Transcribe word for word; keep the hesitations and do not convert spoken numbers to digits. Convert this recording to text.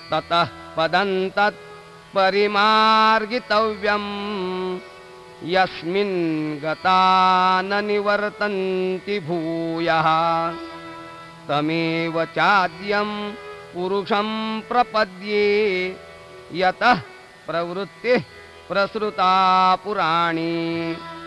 ततः पदं तत् परिमार्गितव्यम् यस्मिन् गता न निवर्तन्ति भूयः तमेव चाद्यं पुरुषं प्रपद्ये यतः प्रवृत्तिः प्रसृता पुराणी।